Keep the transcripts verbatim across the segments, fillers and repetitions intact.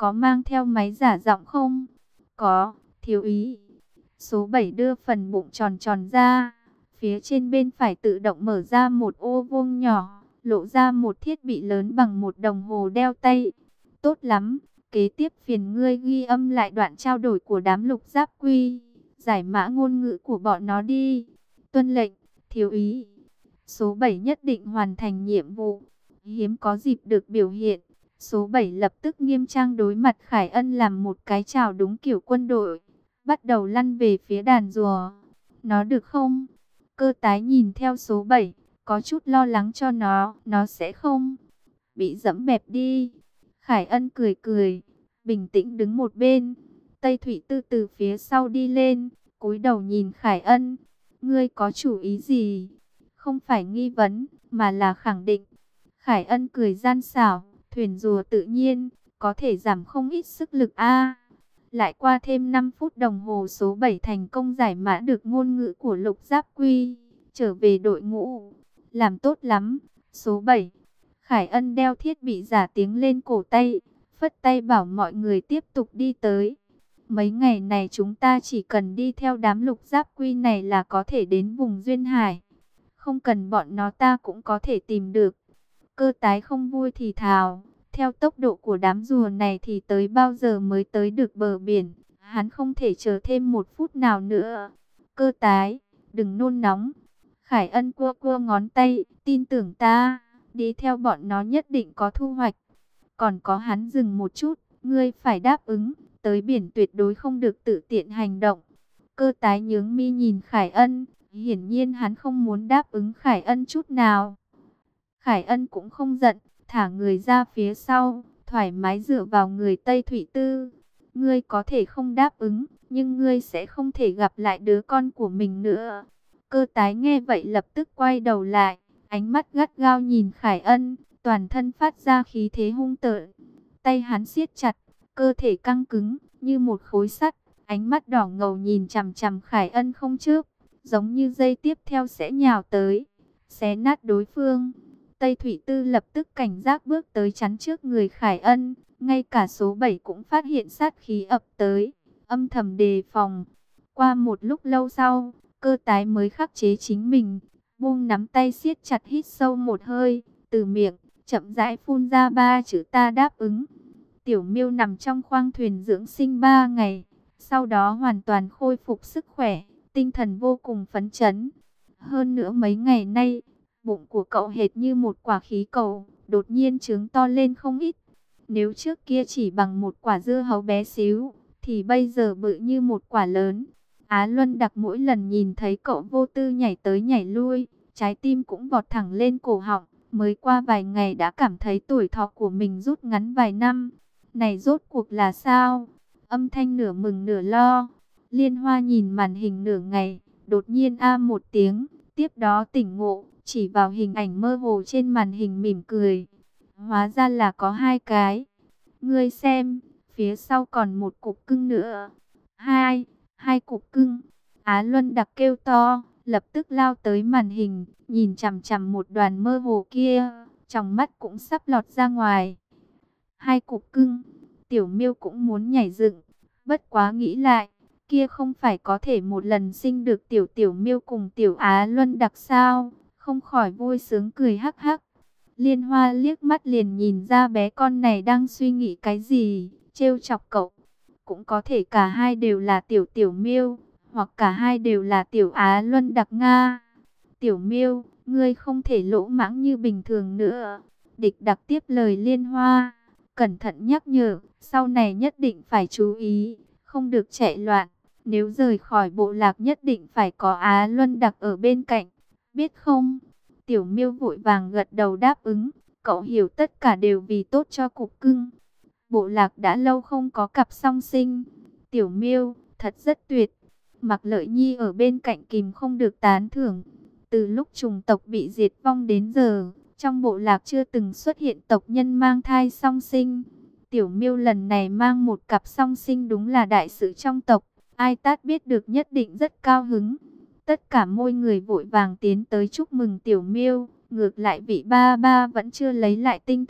có mang theo máy giả giọng không? Có, thiếu úy. Số bảy đưa phần bụng tròn tròn ra. Phía trên bên phải tự động mở ra một ô vuông nhỏ, lộ ra một thiết bị lớn bằng một đồng hồ đeo tay. Tốt lắm, kế tiếp phiền ngươi ghi âm lại đoạn trao đổi của đám lục giáp quy, giải mã ngôn ngữ của bọn nó đi. Tuân lệnh, thiếu úy. Số bảy nhất định hoàn thành nhiệm vụ. Hiếm có dịp được biểu hiện, số bảy lập tức nghiêm trang đối mặt Khải Ân làm một cái chào đúng kiểu quân đội, bắt đầu lăn về phía đàn rùa. Nó được không? Cơ tái nhìn theo số bảy, có chút lo lắng cho nó, nó sẽ không bị dẫm bẹp đi. Khải Ân cười cười, bình tĩnh đứng một bên. Tây Thủy Tư từ phía sau đi lên, cúi đầu nhìn Khải Ân. Ngươi có chủ ý gì? Không phải nghi vấn, mà là khẳng định. Khải Ân cười gian xảo, thuyền rùa tự nhiên, có thể giảm không ít sức lực a. Lại qua thêm năm phút đồng hồ số bảy thành công giải mã được ngôn ngữ của lục giáp quy, trở về đội ngũ. Làm tốt lắm, số bảy. Khải Ân đeo thiết bị giả tiếng lên cổ tay, phất tay bảo mọi người tiếp tục đi tới. Mấy ngày này chúng ta chỉ cần đi theo đám lục giáp quy này là có thể đến vùng Duyên Hải. Không cần bọn nó ta cũng có thể tìm được. Cơ tái không vui thì thào. Theo tốc độ của đám rùa này thì tới bao giờ mới tới được bờ biển. Hắn không thể chờ thêm một phút nào nữa. Cơ tái, đừng nôn nóng. Khải Ân cua cua ngón tay, tin tưởng ta, đi theo bọn nó nhất định có thu hoạch. Còn có hắn dừng một chút, ngươi phải đáp ứng, tới biển tuyệt đối không được tự tiện hành động. Cơ tái nhướng mi nhìn Khải Ân, hiển nhiên hắn không muốn đáp ứng Khải Ân chút nào. Khải Ân cũng không giận, thả người ra phía sau, thoải mái dựa vào người Tây Thủy Tư. Ngươi có thể không đáp ứng, nhưng ngươi sẽ không thể gặp lại đứa con của mình nữa. Cơ tái nghe vậy lập tức quay đầu lại, ánh mắt gắt gao nhìn Khải Ân, toàn thân phát ra khí thế hung tợn. Tay hắn siết chặt, cơ thể căng cứng, như một khối sắt, ánh mắt đỏ ngầu nhìn chằm chằm Khải Ân không chớp, giống như giây tiếp theo sẽ nhào tới, xé nát đối phương. Tây Thủy Tư lập tức cảnh giác bước tới chắn trước người Khải Ân, ngay cả số bảy cũng phát hiện sát khí ập tới, âm thầm đề phòng. Qua một lúc lâu sau, cơ tái mới khắc chế chính mình, buông nắm tay siết chặt, hít sâu một hơi, từ miệng chậm rãi phun ra ba chữ ta đáp ứng. Tiểu Miêu nằm trong khoang thuyền dưỡng sinh ba ngày, sau đó hoàn toàn khôi phục sức khỏe, tinh thần vô cùng phấn chấn. Hơn nữa mấy ngày nay, bụng của cậu hệt như một quả khí cầu, đột nhiên trướng to lên không ít. Nếu trước kia chỉ bằng một quả dưa hấu bé xíu, thì bây giờ bự như một quả lớn. Á Luân Đặc mỗi lần nhìn thấy cậu vô tư nhảy tới nhảy lui, trái tim cũng vọt thẳng lên cổ họng. Mới qua vài ngày đã cảm thấy tuổi thọ của mình rút ngắn vài năm. Này rốt cuộc là sao? Âm thanh nửa mừng nửa lo. Liên Hoa nhìn màn hình nửa ngày, đột nhiên a một tiếng, tiếp đó tỉnh ngộ, chỉ vào hình ảnh mơ hồ trên màn hình mỉm cười. Hóa ra là có hai cái. Ngươi xem, phía sau còn một cục cưng nữa. Hai, hai cục cưng. Á Luân Đặc kêu to, lập tức lao tới màn hình, nhìn chằm chằm một đoàn mơ hồ kia, trong mắt cũng sắp lọt ra ngoài. Hai cục cưng, Tiểu Miêu cũng muốn nhảy dựng, bất quá nghĩ lại, kia không phải có thể một lần sinh được tiểu Tiểu Miêu cùng tiểu Á Luân Đặc sao, không khỏi vui sướng cười hắc hắc. Liên Hoa liếc mắt liền nhìn ra bé con này đang suy nghĩ cái gì, trêu chọc cậu. Cũng có thể cả hai đều là tiểu Tiểu Miêu, hoặc cả hai đều là tiểu Á Luân Đặc Nga. Tiểu Miêu, ngươi không thể lỗ mãng như bình thường nữa. Địch Đặc tiếp lời Liên Hoa, cẩn thận nhắc nhở, sau này nhất định phải chú ý, không được chạy loạn. Nếu rời khỏi bộ lạc nhất định phải có Á Luân Đặc ở bên cạnh, biết không? Tiểu Miêu vội vàng gật đầu đáp ứng, cậu hiểu tất cả đều vì tốt cho cục cưng. Bộ lạc đã lâu không có cặp song sinh. Tiểu Miêu, thật rất tuyệt. Mạc Lợi Nhi ở bên cạnh kìm không được tán thưởng. Từ lúc chủng tộc bị diệt vong đến giờ, trong bộ lạc chưa từng xuất hiện tộc nhân mang thai song sinh. Tiểu Miêu lần này mang một cặp song sinh đúng là đại sự trong tộc. Ai Tát biết được nhất định rất cao hứng. Tất cả môi người vội vàng tiến tới chúc mừng Tiểu Miêu. Ngược lại vị ba ba vẫn chưa lấy lại tinh thần,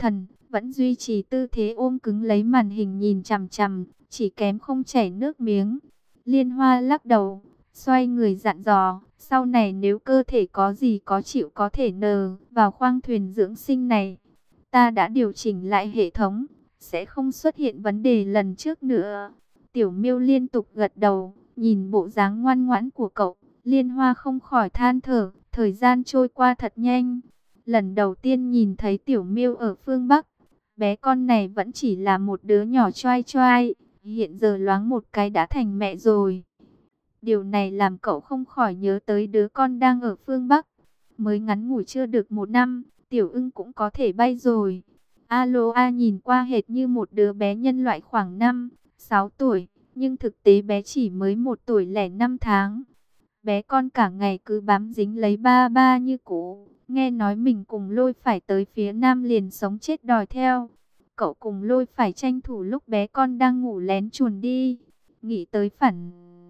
vẫn duy trì tư thế ôm cứng lấy màn hình nhìn chằm chằm, chỉ kém không chảy nước miếng. Liên Hoa lắc đầu, xoay người dặn dò, sau này nếu cơ thể có gì có chịu có thể nờ vào khoang thuyền dưỡng sinh này. Ta đã điều chỉnh lại hệ thống, sẽ không xuất hiện vấn đề lần trước nữa. Tiểu Miêu liên tục gật đầu, nhìn bộ dáng ngoan ngoãn của cậu, Liên Hoa không khỏi than thở, thời gian trôi qua thật nhanh. Lần đầu tiên nhìn thấy Tiểu Miêu ở phương Bắc, bé con này vẫn chỉ là một đứa nhỏ choai choai, hiện giờ loáng một cái đã thành mẹ rồi. Điều này làm cậu không khỏi nhớ tới đứa con đang ở phương Bắc. Mới ngắn ngủi chưa được một năm, Tiểu Ưng cũng có thể bay rồi. Aloha nhìn qua hệt như một đứa bé nhân loại khoảng năm, sáu tuổi, nhưng thực tế bé chỉ mới một tuổi lẻ năm tháng. Bé con cả ngày cứ bám dính lấy ba ba như cũ. Nghe nói mình cùng Lôi phải tới phía nam liền sống chết đòi theo. Cậu cùng Lôi phải tranh thủ lúc bé con đang ngủ lén chuồn đi. Nghĩ tới phản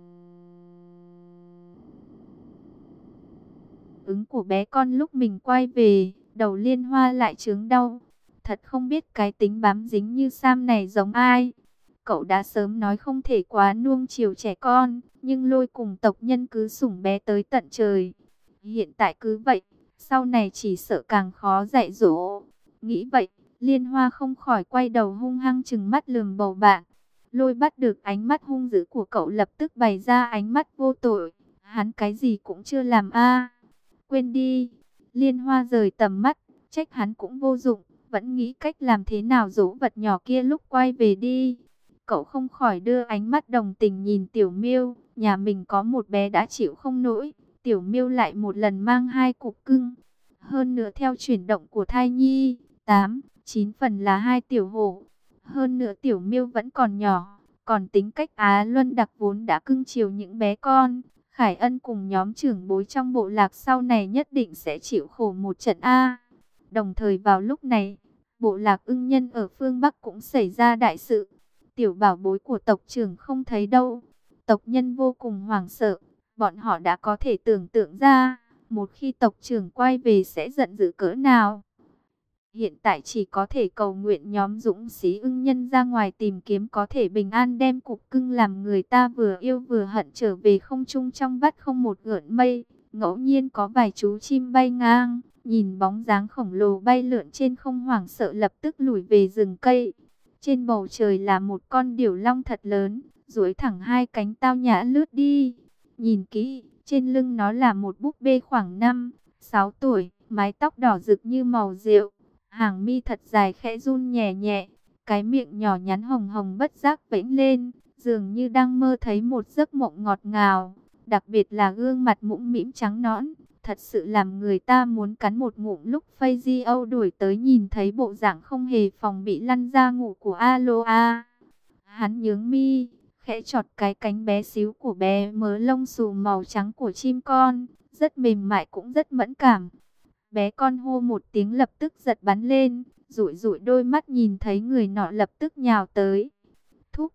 ứng của bé con lúc mình quay về, đầu Liên Hoa lại chướng đau. Thật không biết cái tính bám dính như Sam này giống ai. Cậu đã sớm nói không thể quá nuông chiều trẻ con, nhưng Lôi cùng tộc nhân cứ sủng bé tới tận trời. Hiện tại cứ vậy, sau này chỉ sợ càng khó dạy dỗ. Nghĩ vậy, Liên Hoa không khỏi quay đầu hung hăng trừng mắt lườm bầu bạn. Lôi bắt được ánh mắt hung dữ của cậu lập tức bày ra ánh mắt vô tội. Hắn cái gì cũng chưa làm a. Quên đi. Liên Hoa rời tầm mắt, trách hắn cũng vô dụng, vẫn nghĩ cách làm thế nào dỗ vật nhỏ kia lúc quay về đi. Cậu không khỏi đưa ánh mắt đồng tình nhìn Tiểu Miêu, nhà mình có một bé đã chịu không nổi, Tiểu Miêu lại một lần mang hai cục cưng. Hơn nữa theo chuyển động của thai nhi, tám, chín phần là hai tiểu hổ. Hơn nữa Tiểu Miêu vẫn còn nhỏ, còn tính cách Á Luân đặc vốn đã cưng chiều những bé con. Khải Ân cùng nhóm trưởng bối trong bộ lạc sau này nhất định sẽ chịu khổ một trận A. Đồng thời vào lúc này, bộ lạc ưng nhân ở phương Bắc cũng xảy ra đại sự. Tiểu bảo bối của tộc trưởng không thấy đâu. Tộc nhân vô cùng hoảng sợ. Bọn họ đã có thể tưởng tượng ra, một khi tộc trưởng quay về sẽ giận dữ cỡ nào. Hiện tại chỉ có thể cầu nguyện nhóm dũng sĩ ưng nhân ra ngoài tìm kiếm có thể bình an đem cục cưng làm người ta vừa yêu vừa hận trở về không trung trong vắt không một gợn mây. Ngẫu nhiên có vài chú chim bay ngang, nhìn bóng dáng khổng lồ bay lượn trên không hoảng sợ lập tức lùi về rừng cây. Trên bầu trời là một con điểu long thật lớn, duỗi thẳng hai cánh tao nhã lướt đi. Nhìn kỹ, trên lưng nó là một búp bê khoảng năm, sáu tuổi, mái tóc đỏ rực như màu rượu. Hàng mi thật dài khẽ run nhẹ nhẹ, cái miệng nhỏ nhắn hồng hồng bất giác vẫy lên, dường như đang mơ thấy một giấc mộng ngọt ngào. Đặc biệt là gương mặt mũm mĩm trắng nõn, thật sự làm người ta muốn cắn một ngụm. Lúc Fazio đuổi tới nhìn thấy bộ dạng không hề phòng bị lăn ra ngủ của Aloha. Hắn nhướng mi, khẽ chọt cái cánh bé xíu của bé mớ lông xù màu trắng của chim con, rất mềm mại cũng rất mẫn cảm. Bé con hô một tiếng lập tức giật bắn lên, rụi rụi đôi mắt nhìn thấy người nọ lập tức nhào tới. Thúc,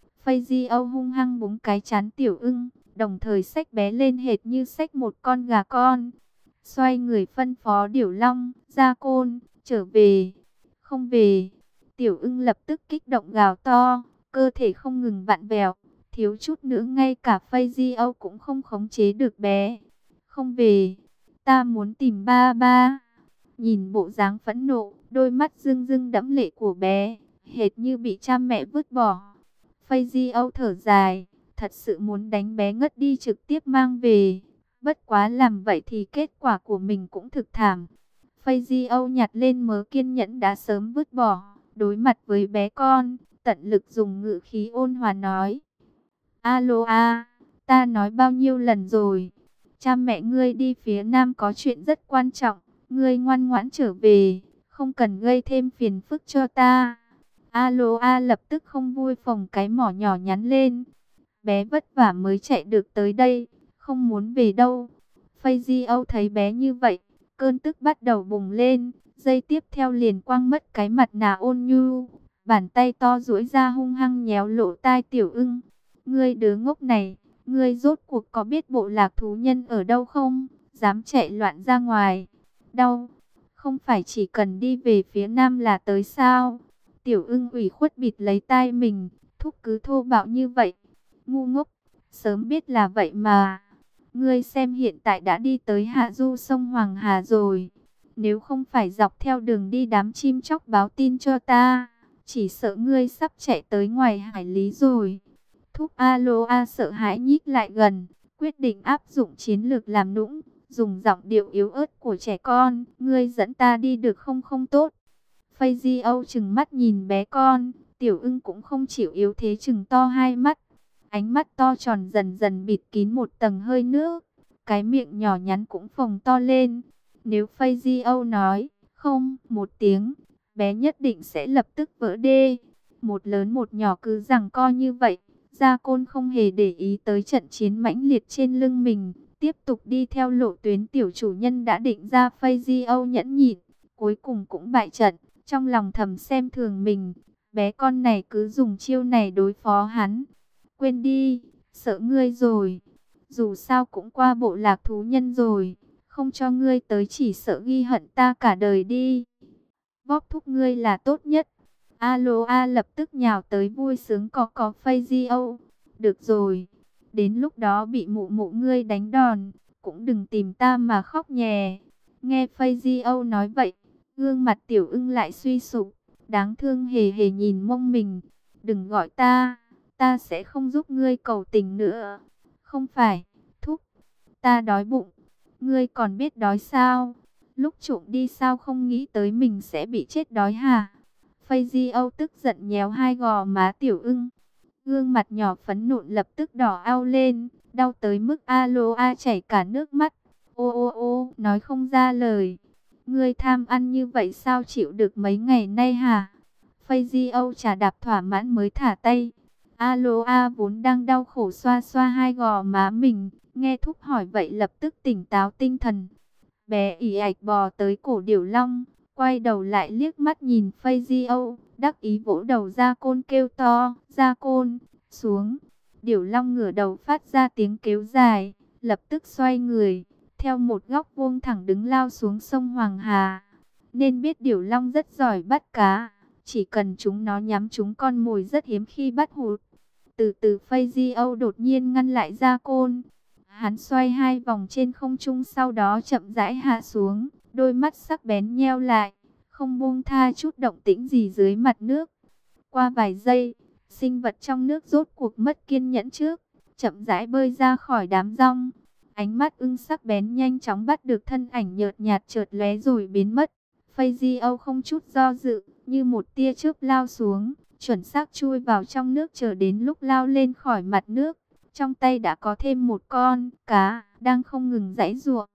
Fazio hung hăng búng cái chán Tiểu Ưng, đồng thời xách bé lên hệt như xách một con gà con. Xoay người phân phó Điểu Long, Gia Côn, trở về. Không về. Tiểu Ưng lập tức kích động gào to, cơ thể không ngừng vặn vẹo, thiếu chút nữa ngay cả Fazio cũng không khống chế được bé. Không về. Ta muốn tìm ba ba. Nhìn bộ dáng phẫn nộ, đôi mắt rưng rưng đẫm lệ của bé, hệt như bị cha mẹ vứt bỏ. Fazio thở dài, thật sự muốn đánh bé ngất đi trực tiếp mang về. Bất quá làm vậy thì kết quả của mình cũng thực thảm. Fazio nhặt lên mớ kiên nhẫn đã sớm vứt bỏ, đối mặt với bé con, tận lực dùng ngữ khí ôn hòa nói. Aloha, ta nói bao nhiêu lần rồi. Cha mẹ ngươi đi phía nam có chuyện rất quan trọng, ngươi ngoan ngoãn trở về, không cần gây thêm phiền phức cho ta. Aloha lập tức không vui phồng cái mỏ nhỏ nhắn lên. Bé vất vả mới chạy được tới đây, không muốn về đâu. Fazio thấy bé như vậy, cơn tức bắt đầu bùng lên, giây tiếp theo liền quăng mất cái mặt nạ ôn nhu. Bàn tay to duỗi ra hung hăng nhéo lỗ tai Tiểu Ưng. Ngươi đứa ngốc này, ngươi rốt cuộc có biết bộ lạc thú nhân ở đâu không? Dám chạy loạn ra ngoài. Đau. không phải chỉ cần đi về phía nam là tới sao? Tiểu ưng ủy khuất bịt lấy tai mình, thúc cứ thô bạo như vậy. Ngu ngốc, sớm biết là vậy mà. Ngươi xem hiện tại đã đi tới hạ du sông Hoàng Hà rồi. Nếu không phải dọc theo đường đi đám chim chóc báo tin cho ta, chỉ sợ ngươi sắp chạy tới ngoài hải lý rồi. Thúc Aloha sợ hãi nhích lại gần, quyết định áp dụng chiến lược làm nũng, dùng giọng điệu yếu ớt của trẻ con. Ngươi dẫn ta đi được không không tốt. Phây Âu trừng mắt nhìn bé con, tiểu ưng cũng không chịu yếu thế trừng to hai mắt. Ánh mắt to tròn dần dần bịt kín một tầng hơi nước, cái miệng nhỏ nhắn cũng phồng to lên. Nếu Phây Âu nói không một tiếng, bé nhất định sẽ lập tức vỡ đê. Một lớn một nhỏ cứ giằng co như vậy, Gia Côn không hề để ý tới trận chiến mãnh liệt trên lưng mình, tiếp tục đi theo lộ tuyến tiểu chủ nhân đã định ra. Phây Âu nhẫn nhịn, cuối cùng cũng bại trận, trong lòng thầm xem thường mình. Bé con này cứ dùng chiêu này đối phó hắn. Quên đi, sợ ngươi rồi. Dù sao cũng qua bộ lạc thú nhân rồi, không cho ngươi tới chỉ sợ ghi hận ta cả đời đi. Vóc thúc ngươi là tốt nhất. Aloha lập tức nhào tới vui sướng có có Phây Âu. Được rồi, đến lúc đó bị mụ mụ ngươi đánh đòn, cũng đừng tìm ta mà khóc nhè. Nghe Phây Âu nói vậy, gương mặt tiểu ưng lại suy sụp, đáng thương hề hề nhìn mông mình. Đừng gọi ta, ta sẽ không giúp ngươi cầu tình nữa. Không phải, thúc, ta đói bụng. Ngươi còn biết đói sao? Lúc trộm đi sao không nghĩ tới mình sẽ bị chết đói hả? Phây Âu tức giận nhéo hai gò má tiểu ưng. Gương mặt nhỏ phấn nộn lập tức đỏ ao lên, đau tới mức Aloha chảy cả nước mắt. Ô ô ô, nói không ra lời. Ngươi tham ăn như vậy sao chịu được mấy ngày nay hả? Phây Âu chà đạp thỏa mãn mới thả tay. Aloha vốn đang đau khổ xoa xoa hai gò má mình, nghe thúc hỏi vậy lập tức tỉnh táo tinh thần. Bé ỉ ạch bò tới cổ Điểu Long, quay đầu lại liếc mắt nhìn Phây Âu, đắc ý vỗ đầu Gia Côn kêu to, Gia Côn, xuống. Điểu Long ngửa đầu phát ra tiếng kêu dài, lập tức xoay người, theo một góc vuông thẳng đứng lao xuống sông Hoàng Hà. Nên biết Điểu Long rất giỏi bắt cá, chỉ cần chúng nó nhắm chúng con mồi rất hiếm khi bắt hụt. Từ từ Phây Âu đột nhiên ngăn lại Gia Côn. Hắn xoay hai vòng trên không trung sau đó chậm rãi hạ xuống, đôi mắt sắc bén nheo lại, không buông tha chút động tĩnh gì dưới mặt nước. Qua vài giây, sinh vật trong nước rốt cuộc mất kiên nhẫn trước, chậm rãi bơi ra khỏi đám rong. Ánh mắt ưng sắc bén nhanh chóng bắt được thân ảnh nhợt nhạt chợt lóe rồi biến mất. Phây Âu không chút do dự, như một tia chớp lao xuống, chuẩn xác chui vào trong nước. Chờ đến lúc lao lên khỏi mặt nước, trong tay đã có thêm một con cá đang không ngừng giãy giụa.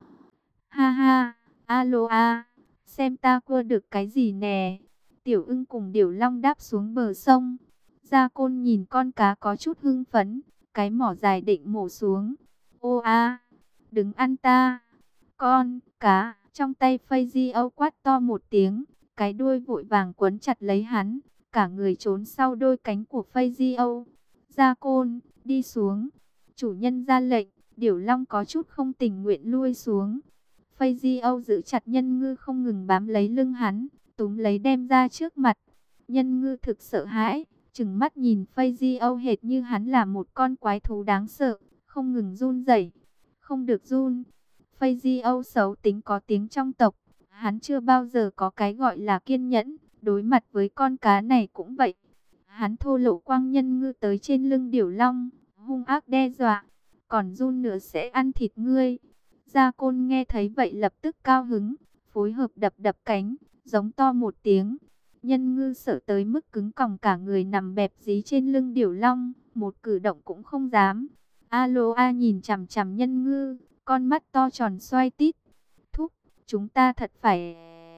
Ha ha, Aloha, xem ta cua được cái gì nè. Tiểu ưng cùng Điểu Long đáp xuống bờ sông. Gia Côn nhìn con cá có chút hưng phấn, cái mỏ dài định mổ xuống. Ô a, đừng ăn ta. Con cá trong tay Phây Âu quát to một tiếng, cái đuôi vội vàng quấn chặt lấy hắn, cả người trốn sau đôi cánh của Phây Âu. Gia Côn, đi xuống. Chủ nhân ra lệnh. Điểu Long có chút không tình nguyện lui xuống. Phây Âu giữ chặt Nhân Ngư không ngừng bám lấy lưng hắn, túm lấy đem ra trước mặt. Nhân Ngư thực sợ hãi, trừng mắt nhìn Phây Âu hệt như hắn là một con quái thú đáng sợ, không ngừng run rẩy. Không được run. Phây Âu xấu tính có tiếng trong tộc, hắn chưa bao giờ có cái gọi là kiên nhẫn, đối mặt với con cá này cũng vậy. Hắn thô lỗ quăng Nhân Ngư tới trên lưng Điểu Long, hung ác đe dọa, còn run nữa sẽ ăn thịt ngươi. Gia Côn nghe thấy vậy lập tức cao hứng, phối hợp đập đập cánh, giống to một tiếng. Nhân Ngư sợ tới mức cứng còng cả người nằm bẹp dí trên lưng Điểu Long, một cử động cũng không dám. Aloha nhìn chằm chằm Nhân Ngư, con mắt to tròn xoay tít. Thúc, chúng ta thật phải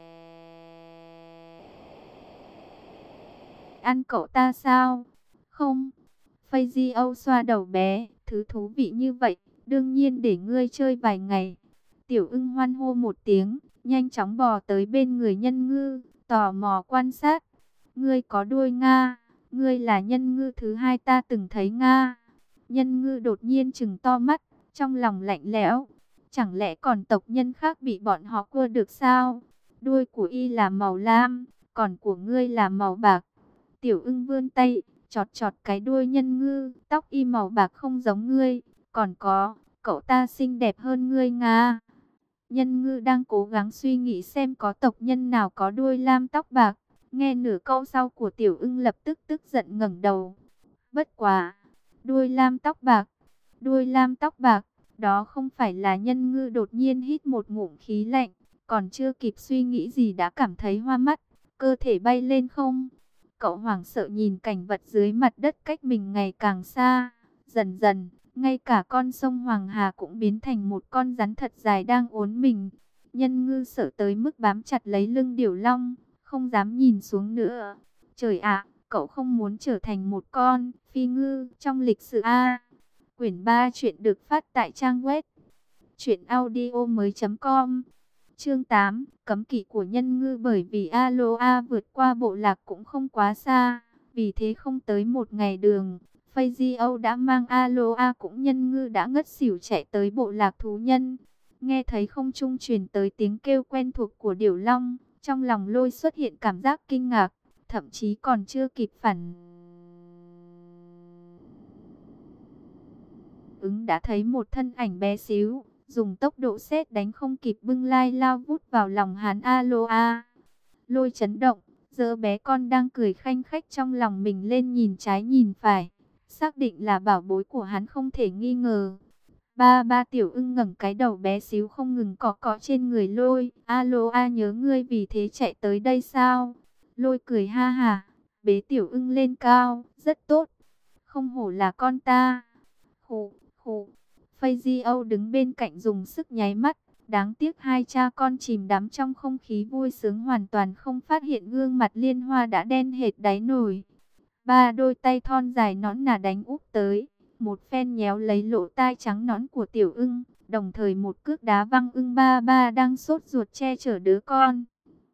ăn cậu ta sao? Không. Phây Âu xoa đầu bé, thứ thú vị như vậy, đương nhiên để ngươi chơi vài ngày. Tiểu ưng hoan hô một tiếng, nhanh chóng bò tới bên người Nhân Ngư, tò mò quan sát. Ngươi có đuôi Nga, ngươi là Nhân Ngư thứ hai ta từng thấy Nga. Nhân Ngư đột nhiên trừng to mắt, trong lòng lạnh lẽo. Chẳng lẽ còn tộc nhân khác bị bọn họ cua được sao? Đuôi của y là màu lam, còn của ngươi là màu bạc. Tiểu ưng vươn tay, chọt chọt cái đuôi nhân ngư, tóc y màu bạc không giống ngươi, còn có, cậu ta xinh đẹp hơn ngươi nga. Nhân ngư đang cố gắng suy nghĩ xem có tộc nhân nào có đuôi lam tóc bạc. Nghe nửa câu sau của tiểu ưng lập tức tức giận ngẩng đầu. Bất quá, đuôi lam tóc bạc, đuôi lam tóc bạc, đó không phải là nhân ngư đột nhiên hít một ngụm khí lạnh, còn chưa kịp suy nghĩ gì đã cảm thấy hoa mắt, cơ thể bay lên không. Cậu hoảng sợ nhìn cảnh vật dưới mặt đất cách mình ngày càng xa, dần dần, ngay cả con sông Hoàng Hà cũng biến thành một con rắn thật dài đang uốn mình. Nhân ngư sợ tới mức bám chặt lấy lưng Điểu Long, không dám nhìn xuống nữa. Trời ạ, cậu không muốn trở thành một con phi ngư trong lịch sử a. Quyển ba chuyện được phát tại trang web truyện audio mới chấm com. Chương tám, cấm kỵ của nhân ngư. Bởi vì Aloha vượt qua bộ lạc cũng không quá xa, vì thế không tới một ngày đường, Fazio đã mang Aloha cũng nhân ngư đã ngất xỉu chạy tới bộ lạc thú nhân. Nghe thấy không trung truyền tới tiếng kêu quen thuộc của Điểu Long, trong lòng Lôi xuất hiện cảm giác kinh ngạc, thậm chí còn chưa kịp phản ứng đã thấy một thân ảnh bé xíu, dùng tốc độ sét đánh không kịp bưng lai lao vút vào lòng hắn Aloha. Lôi chấn động, giơ bé con đang cười khanh khách trong lòng mình lên nhìn trái nhìn phải, xác định là bảo bối của hắn không thể nghi ngờ. Ba ba tiểu ưng ngẩng cái đầu bé xíu không ngừng cọ cọ trên người Lôi. Aloha nhớ ngươi vì thế chạy tới đây sao? Lôi cười ha hả, bế tiểu ưng lên cao, rất tốt, không hổ là con ta. Khụ, khụ. Fazio đứng bên cạnh dùng sức nháy mắt. Đáng tiếc hai cha con chìm đắm trong không khí vui sướng hoàn toàn không phát hiện gương mặt Liên Hoa đã đen hệt đáy nồi. Ba đôi tay thon dài nõn nà đánh úp tới, một phen nhéo lấy lỗ tai trắng nõn của tiểu ưng, đồng thời một cước đá văng ưng ba ba đang sốt ruột che chở đứa con.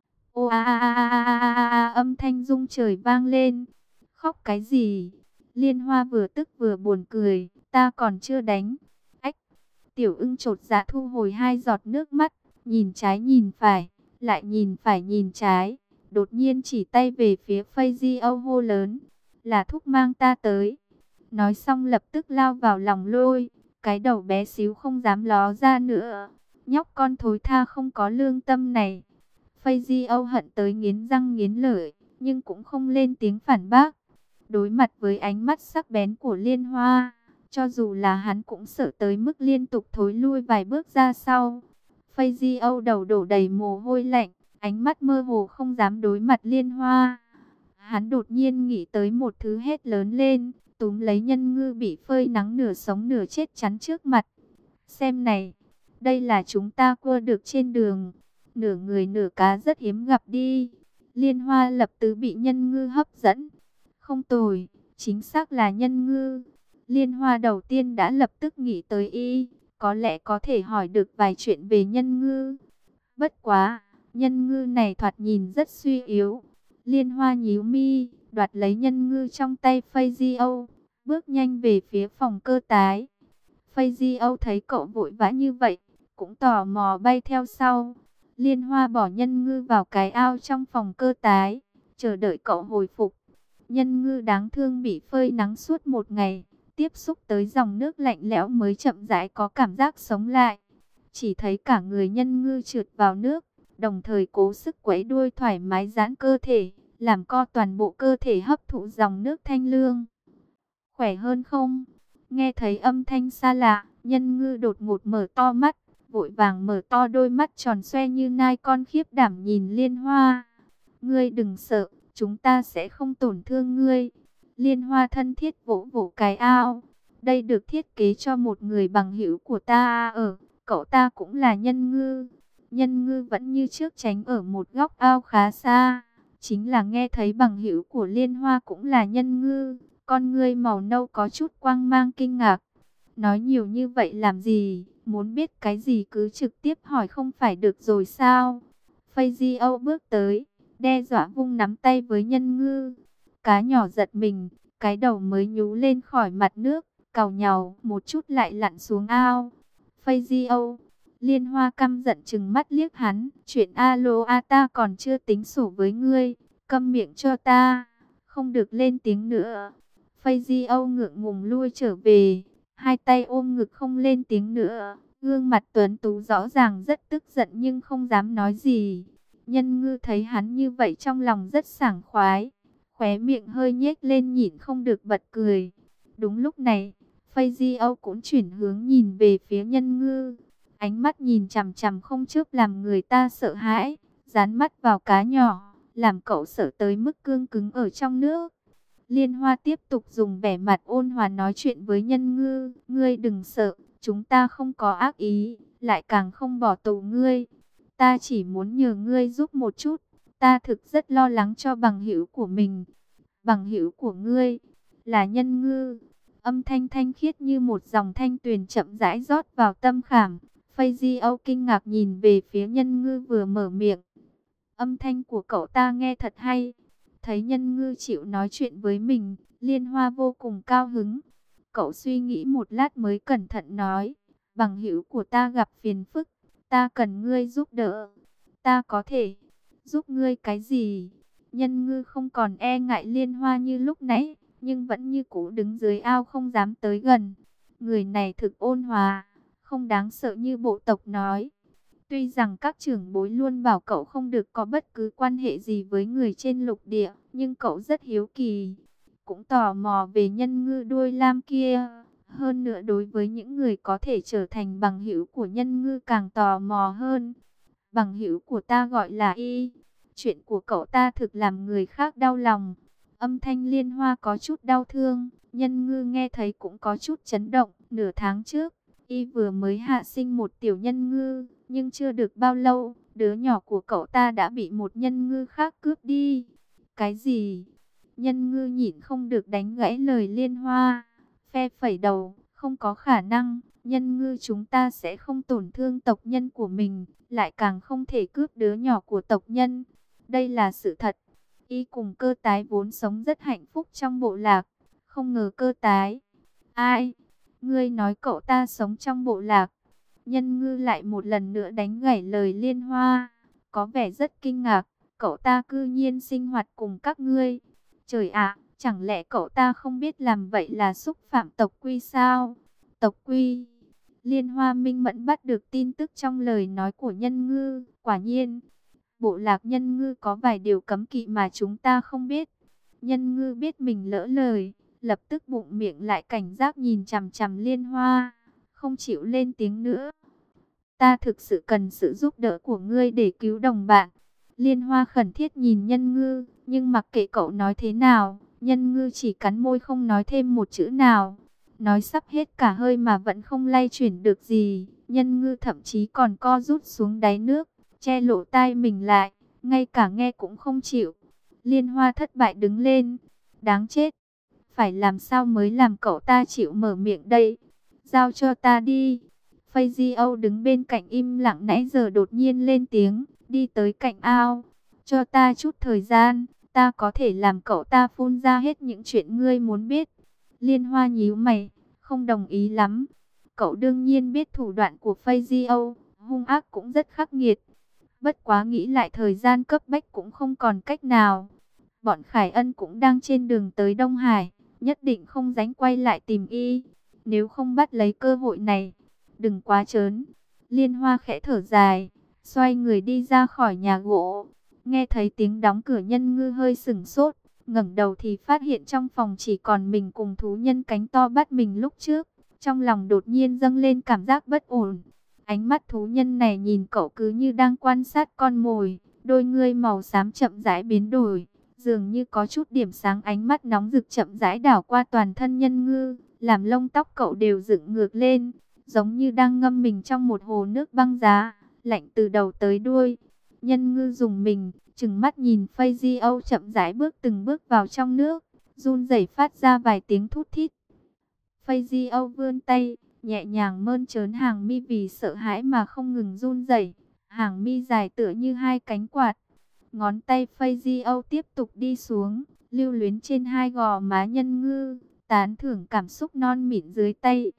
Ô a a a a a a a, âm thanh rung trời vang lên. Khóc cái gì? Liên Hoa vừa tức vừa buồn cười, ta còn chưa đánh. Ách! Tiểu ưng chột dạ thu hồi hai giọt nước mắt, nhìn trái nhìn phải, lại nhìn phải nhìn trái, đột nhiên chỉ tay về phía Fazio hô lớn, là thúc mang ta tới. Nói xong lập tức lao vào lòng Lôi, cái đầu bé xíu không dám ló ra nữa. Nhóc con thối tha không có lương tâm này. Fazio hận tới nghiến răng nghiến lợi, nhưng cũng không lên tiếng phản bác. Đối mặt với ánh mắt sắc bén của Liên Hoa, cho dù là hắn cũng sợ tới mức liên tục thối lui vài bước ra sau. Fazio đầu đổ đầy mồ hôi lạnh, ánh mắt mơ hồ không dám đối mặt Liên Hoa. Hắn đột nhiên nghĩ tới một thứ hét lớn lên, túm lấy nhân ngư bị phơi nắng nửa sống nửa chết chắn trước mặt. Xem này, đây là chúng ta cua được trên đường, nửa người nửa cá rất hiếm gặp đi. Liên Hoa lập tức bị nhân ngư hấp dẫn. Không tồi, chính xác là nhân ngư. Liên Hoa đầu tiên đã lập tức nghĩ tới y, có lẽ có thể hỏi được vài chuyện về nhân ngư. Bất quá, nhân ngư này thoạt nhìn rất suy yếu. Liên Hoa nhíu mi, đoạt lấy nhân ngư trong tay Fazio, bước nhanh về phía phòng cơ tái. Fazio thấy cậu vội vã như vậy, cũng tò mò bay theo sau. Liên Hoa bỏ nhân ngư vào cái ao trong phòng cơ tái, chờ đợi cậu hồi phục. Nhân ngư đáng thương bị phơi nắng suốt một ngày, tiếp xúc tới dòng nước lạnh lẽo mới chậm rãi có cảm giác sống lại. Chỉ thấy cả người nhân ngư trượt vào nước, đồng thời cố sức quẫy đuôi thoải mái giãn cơ thể, làm co toàn bộ cơ thể hấp thụ dòng nước thanh lương. Khỏe hơn không? Nghe thấy âm thanh xa lạ, nhân ngư đột ngột mở to mắt, vội vàng mở to đôi mắt tròn xoe như nai con khiếp đảm nhìn Liên Hoa. Ngươi đừng sợ, chúng ta sẽ không tổn thương ngươi. Liên Hoa thân thiết vỗ vỗ cái ao. Đây được thiết kế cho một người bằng hữu của ta ở, cậu ta cũng là nhân ngư. Nhân ngư vẫn như trước tránh ở một góc ao khá xa. Chính là nghe thấy bằng hữu của Liên Hoa cũng là nhân ngư, con ngươi màu nâu có chút quang mang kinh ngạc. Nói nhiều như vậy làm gì, muốn biết cái gì cứ trực tiếp hỏi không phải được rồi sao? Fazio bước tới, đe dọa vung nắm tay với nhân ngư. Cá nhỏ giật mình, cái đầu mới nhú lên khỏi mặt nước, càu nhàu một chút lại lặn xuống ao. Fazio, Liên Hoa căm giận trừng mắt liếc hắn. Chuyện alo a ta còn chưa tính sổ với ngươi. Câm miệng cho ta. Không được lên tiếng nữa. Phây Di Âu ngượng ngùng lui trở về. Hai tay ôm ngực không lên tiếng nữa. Gương mặt tuấn tú rõ ràng rất tức giận nhưng không dám nói gì. Nhân Ngư thấy hắn như vậy trong lòng rất sảng khoái. Khóe miệng hơi nhếch lên nhịn không được bật cười. Đúng lúc này, Phây Di Âu cũng chuyển hướng nhìn về phía Nhân Ngư. Ánh mắt nhìn chằm chằm không chớp làm người ta sợ hãi. Dán mắt vào cá nhỏ, làm cậu sợ tới mức cương cứng ở trong nước. Liên Hoa tiếp tục dùng vẻ mặt ôn hòa nói chuyện với Nhân Ngư. Ngươi đừng sợ, chúng ta không có ác ý, lại càng không bỏ tù ngươi. Ta chỉ muốn nhờ ngươi giúp một chút. Ta thực rất lo lắng cho bằng hữu của mình. Bằng hữu của ngươi là Nhân Ngư. Âm thanh thanh khiết như một dòng thanh tuyền chậm rãi rót vào tâm khảm. Phây Di Âu kinh ngạc nhìn về phía Nhân Ngư vừa mở miệng. Âm thanh của cậu ta nghe thật hay. Thấy Nhân Ngư chịu nói chuyện với mình, Liên Hoa vô cùng cao hứng. Cậu suy nghĩ một lát mới cẩn thận nói. Bằng hữu của ta gặp phiền phức. Ta cần ngươi giúp đỡ. Ta có thể giúp ngươi cái gì? Nhân Ngư không còn e ngại Liên Hoa như lúc nãy, nhưng vẫn như cũ đứng dưới ao không dám tới gần. Người này thực ôn hòa, không đáng sợ như bộ tộc nói. Tuy rằng các trưởng bối luôn bảo cậu không được có bất cứ quan hệ gì với người trên lục địa, nhưng cậu rất hiếu kỳ, cũng tò mò về Nhân Ngư đuôi lam kia. Hơn nữa đối với những người có thể trở thành bằng hữu của Nhân Ngư càng tò mò hơn. Bằng hữu của ta gọi là Y. Chuyện của cậu ta thực làm người khác đau lòng. Âm thanh Liên Hoa có chút đau thương. Nhân Ngư nghe thấy cũng có chút chấn động. Nửa tháng trước, Y vừa mới hạ sinh một tiểu Nhân Ngư. Nhưng chưa được bao lâu, đứa nhỏ của cậu ta đã bị một Nhân Ngư khác cướp đi. Cái gì? Nhân Ngư nhịn không được đánh gãy lời Liên Hoa. Phe phẩy đầu, không có khả năng. Nhân Ngư chúng ta sẽ không tổn thương tộc nhân của mình, lại càng không thể cướp đứa nhỏ của tộc nhân. Đây là sự thật. Y cùng Cơ Tái vốn sống rất hạnh phúc trong bộ lạc. Không ngờ Cơ Tái... Ai? Ngươi nói cậu ta sống trong bộ lạc. Nhân Ngư lại một lần nữa đánh gãy lời Liên Hoa. Có vẻ rất kinh ngạc. Cậu ta cư nhiên sinh hoạt cùng các ngươi. Trời ạ, chẳng lẽ cậu ta không biết làm vậy là xúc phạm tộc quy sao? Tộc quy... Liên Hoa minh mẫn bắt được tin tức trong lời nói của Nhân Ngư. Quả nhiên, bộ lạc Nhân Ngư có vài điều cấm kỵ mà chúng ta không biết. Nhân Ngư biết mình lỡ lời, lập tức bụng miệng lại cảnh giác nhìn chằm chằm Liên Hoa, không chịu lên tiếng nữa. Ta thực sự cần sự giúp đỡ của ngươi để cứu đồng bạn. Liên Hoa khẩn thiết nhìn Nhân Ngư, nhưng mặc kệ cậu nói thế nào, Nhân Ngư chỉ cắn môi không nói thêm một chữ nào. Nói sắp hết cả hơi mà vẫn không lay chuyển được gì. Nhân Ngư thậm chí còn co rút xuống đáy nước, che lỗ tai mình lại, ngay cả nghe cũng không chịu. Liên Hoa thất bại đứng lên. Đáng chết. Phải làm sao mới làm cậu ta chịu mở miệng đây? Giao cho ta đi. Phây Di Âu đứng bên cạnh im lặng nãy giờ đột nhiên lên tiếng, đi tới cạnh ao. Cho ta chút thời gian, ta có thể làm cậu ta phun ra hết những chuyện ngươi muốn biết. Liên Hoa nhíu mày, không đồng ý lắm. Cậu đương nhiên biết thủ đoạn của Phây Di Âu, hung ác cũng rất khắc nghiệt. Bất quá nghĩ lại thời gian cấp bách cũng không còn cách nào. Bọn Khải Ân cũng đang trên đường tới Đông Hải, nhất định không dám quay lại tìm Y. Nếu không bắt lấy cơ hội này, đừng quá trớn. Liên Hoa khẽ thở dài, xoay người đi ra khỏi nhà gỗ. Nghe thấy tiếng đóng cửa, Nhân Ngư hơi sửng sốt, ngẩng đầu thì phát hiện trong phòng chỉ còn mình cùng thú nhân cánh to bắt mình lúc trước. Trong lòng đột nhiên dâng lên cảm giác bất ổn. Ánh mắt thú nhân này nhìn cậu cứ như đang quan sát con mồi, đôi ngươi màu xám chậm rãi biến đổi, dường như có chút điểm sáng. Ánh mắt nóng rực chậm rãi đảo qua toàn thân Nhân Ngư, làm lông tóc cậu đều dựng ngược lên, giống như đang ngâm mình trong một hồ nước băng giá, lạnh từ đầu tới đuôi. Nhân Ngư dùng mình, trừng mắt nhìn Phây Di Âu chậm rãi bước từng bước vào trong nước, run rẩy phát ra vài tiếng thút thít. Phây Di Âu vươn tay, nhẹ nhàng mơn trớn hàng mi vì sợ hãi mà không ngừng run rẩy. Hàng mi dài tựa như hai cánh quạt. Ngón tay Phây Di Âu tiếp tục đi xuống, lưu luyến trên hai gò má Nhân Ngư, tán thưởng cảm xúc non mịn dưới tay.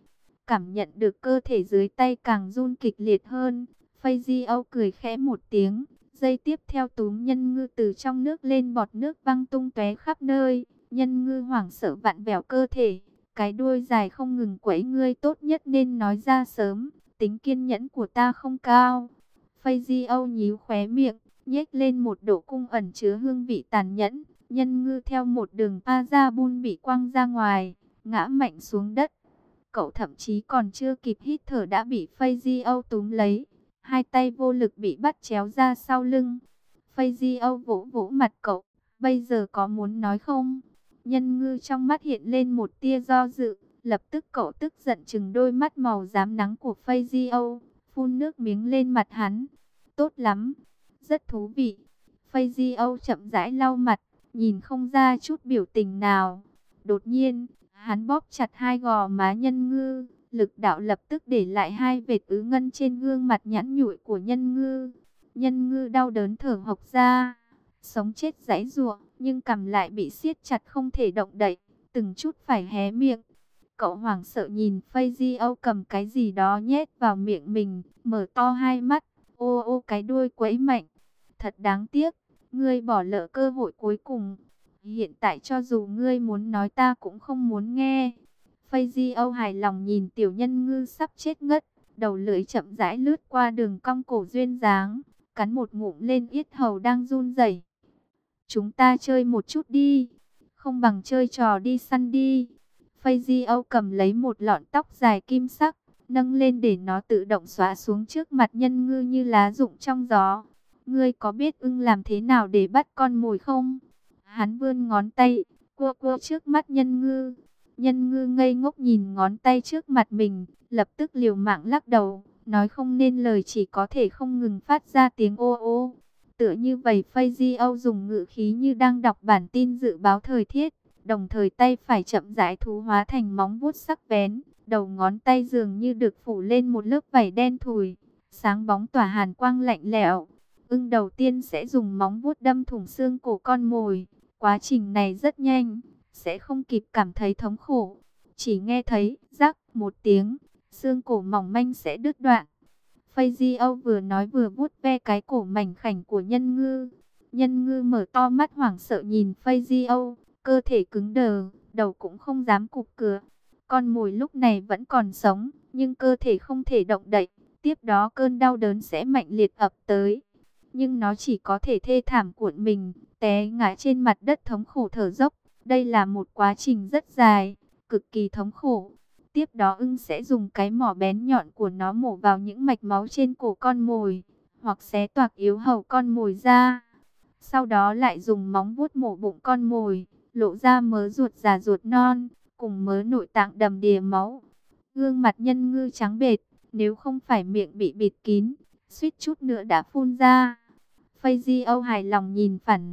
cảm nhận được cơ thể dưới tay càng run kịch liệt hơn. Phây Di Âu cười khẽ một tiếng, giây tiếp theo túm Nhân Ngư từ trong nước lên, bọt nước văng tung tóe khắp nơi. Nhân Ngư hoảng sợ vặn vẹo cơ thể, cái đuôi dài không ngừng quẫy. Ngươi tốt nhất nên nói ra sớm, tính kiên nhẫn của ta không cao. Phây Di Âu nhíu khóe miệng, nhếch lên một độ cung ẩn chứa hương vị tàn nhẫn. Nhân Ngư theo một đường pa ra bun bị quăng ra ngoài, ngã mạnh xuống đất. Cậu thậm chí còn chưa kịp hít thở đã bị Phây Di Âu túm lấy, hai tay vô lực bị bắt chéo ra sau lưng. Phây Di Âu vỗ vỗ mặt cậu, bây giờ có muốn nói không? Nhân Ngư trong mắt hiện lên một tia do dự, lập tức cậu tức giận chừng đôi mắt màu rám nắng của Phây Di Âu, phun nước miếng lên mặt hắn. Tốt lắm, rất thú vị. Phây Di Âu chậm rãi lau mặt, nhìn không ra chút biểu tình nào. Đột nhiên, hắn bóp chặt hai gò má Nhân Ngư, lực đạo lập tức để lại hai vệt ứ ngân trên gương mặt nhẵn nhụi của Nhân Ngư. Nhân Ngư đau đớn thở hộc ra, sống chết giãy giụa, nhưng cằm lại bị siết chặt không thể động đậy, từng chút phải hé miệng. Cậu hoảng sợ nhìn Phây Di Âu cầm cái gì đó nhét vào miệng mình, mở to hai mắt, ô ô cái đuôi quẫy mạnh. Thật đáng tiếc, ngươi bỏ lỡ cơ hội cuối cùng. Hiện tại cho dù ngươi muốn nói ta cũng không muốn nghe. Phây Di Âu hài lòng nhìn tiểu Nhân Ngư sắp chết ngất, đầu lưỡi chậm rãi lướt qua đường cong cổ duyên dáng, cắn một ngụm lên yết hầu đang run rẩy. Chúng ta chơi một chút đi, không bằng chơi trò đi săn đi. Phây Di Âu cầm lấy một lọn tóc dài kim sắc, nâng lên để nó tự động xóa xuống trước mặt Nhân Ngư như lá rụng trong gió. Ngươi có biết ưng làm thế nào để bắt con mồi không? Hắn vươn ngón tay, cua cua trước mắt Nhân Ngư. Nhân Ngư ngây ngốc nhìn ngón tay trước mặt mình, lập tức liều mạng lắc đầu, nói không nên lời, chỉ có thể không ngừng phát ra tiếng ô ô. Tựa như vậy, Phây Di Âu dùng ngữ khí như đang đọc bản tin dự báo thời tiết, đồng thời tay phải chậm rãi thú hóa thành móng vuốt sắc bén, đầu ngón tay dường như được phủ lên một lớp vảy đen thùi, sáng bóng tỏa hàn quang lạnh lẽo. Ưng đầu tiên sẽ dùng móng vuốt đâm thủng xương cổ con mồi. Quá trình này rất nhanh, sẽ không kịp cảm thấy thống khổ. Chỉ nghe thấy rắc một tiếng, xương cổ mỏng manh sẽ đứt đoạn. Phây Di Âu vừa nói vừa vuốt ve cái cổ mảnh khảnh của Nhân Ngư. Nhân Ngư mở to mắt hoảng sợ nhìn Phây Di Âu, cơ thể cứng đờ, đầu cũng không dám cụp cửa. Con mồi lúc này vẫn còn sống, nhưng cơ thể không thể động đậy. Tiếp đó cơn đau đớn sẽ mạnh liệt ập tới. Nhưng nó chỉ có thể thê thảm cuộn mình, té ngã trên mặt đất thống khổ thở dốc. Đây là một quá trình rất dài, cực kỳ thống khổ. Tiếp đó ưng sẽ dùng cái mỏ bén nhọn của nó mổ vào những mạch máu trên cổ con mồi, hoặc xé toạc yếu hầu con mồi ra. Sau đó lại dùng móng vuốt mổ bụng con mồi, lộ ra mớ ruột già ruột non, cùng mớ nội tạng đầm đìa máu. Gương mặt Nhân Ngư trắng bệch, nếu không phải miệng bị bịt kín, suýt chút nữa đã phun ra. Phây Di Âu hài lòng nhìn phản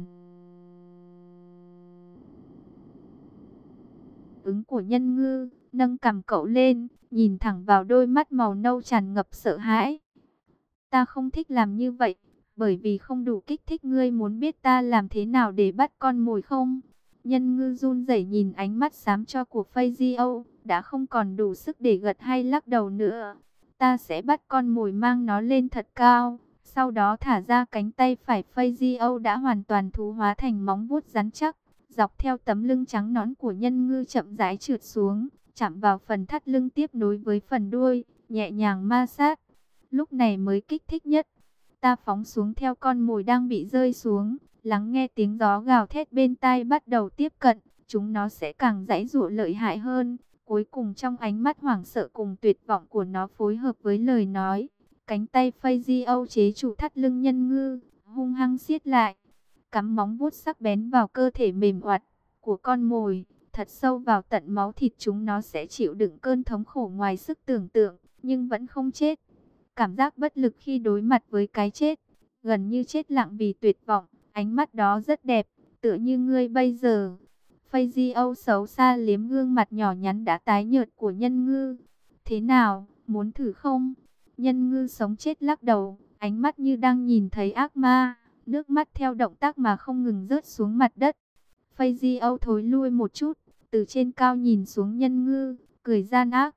ứng của Nhân Ngư, nâng cằm cậu lên, nhìn thẳng vào đôi mắt màu nâu tràn ngập sợ hãi. Ta không thích làm như vậy, bởi vì không đủ kích thích. Ngươi muốn biết ta làm thế nào để bắt con mồi không? Nhân Ngư run rẩy nhìn ánh mắt xám cho của Phây Di Âu, đã không còn đủ sức để gật hay lắc đầu nữa. Ta sẽ bắt con mồi, mang nó lên thật cao, sau đó thả ra cánh tay phải. Phây Di Âu đã hoàn toàn thú hóa thành móng vuốt rắn chắc, dọc theo tấm lưng trắng nõn của Nhân Ngư chậm rãi trượt xuống, chạm vào phần thắt lưng tiếp nối với phần đuôi, nhẹ nhàng ma sát. Lúc này mới kích thích nhất. Ta phóng xuống theo con mồi đang bị rơi xuống, lắng nghe tiếng gió gào thét bên tai bắt đầu tiếp cận, chúng nó sẽ càng giãy giụa lợi hại hơn. Cuối cùng trong ánh mắt hoảng sợ cùng tuyệt vọng của nó phối hợp với lời nói, cánh tay Phây Di Âu chế trụ thắt lưng Nhân Ngư, hung hăng siết lại, cắm móng vuốt sắc bén vào cơ thể mềm oặt của con mồi, thật sâu vào tận máu thịt. Chúng nó sẽ chịu đựng cơn thống khổ ngoài sức tưởng tượng, nhưng vẫn không chết. Cảm giác bất lực khi đối mặt với cái chết, gần như chết lặng vì tuyệt vọng. Ánh mắt đó rất đẹp, tựa như ngươi bây giờ. Phây Di Âu xấu xa liếm gương mặt nhỏ nhắn đã tái nhợt của Nhân Ngư. Thế nào, muốn thử không? Nhân Ngư sống chết lắc đầu, ánh mắt như đang nhìn thấy ác ma, nước mắt theo động tác mà không ngừng rớt xuống mặt đất. Phây Di Âu thối lui một chút, từ trên cao nhìn xuống Nhân Ngư, cười gian ác.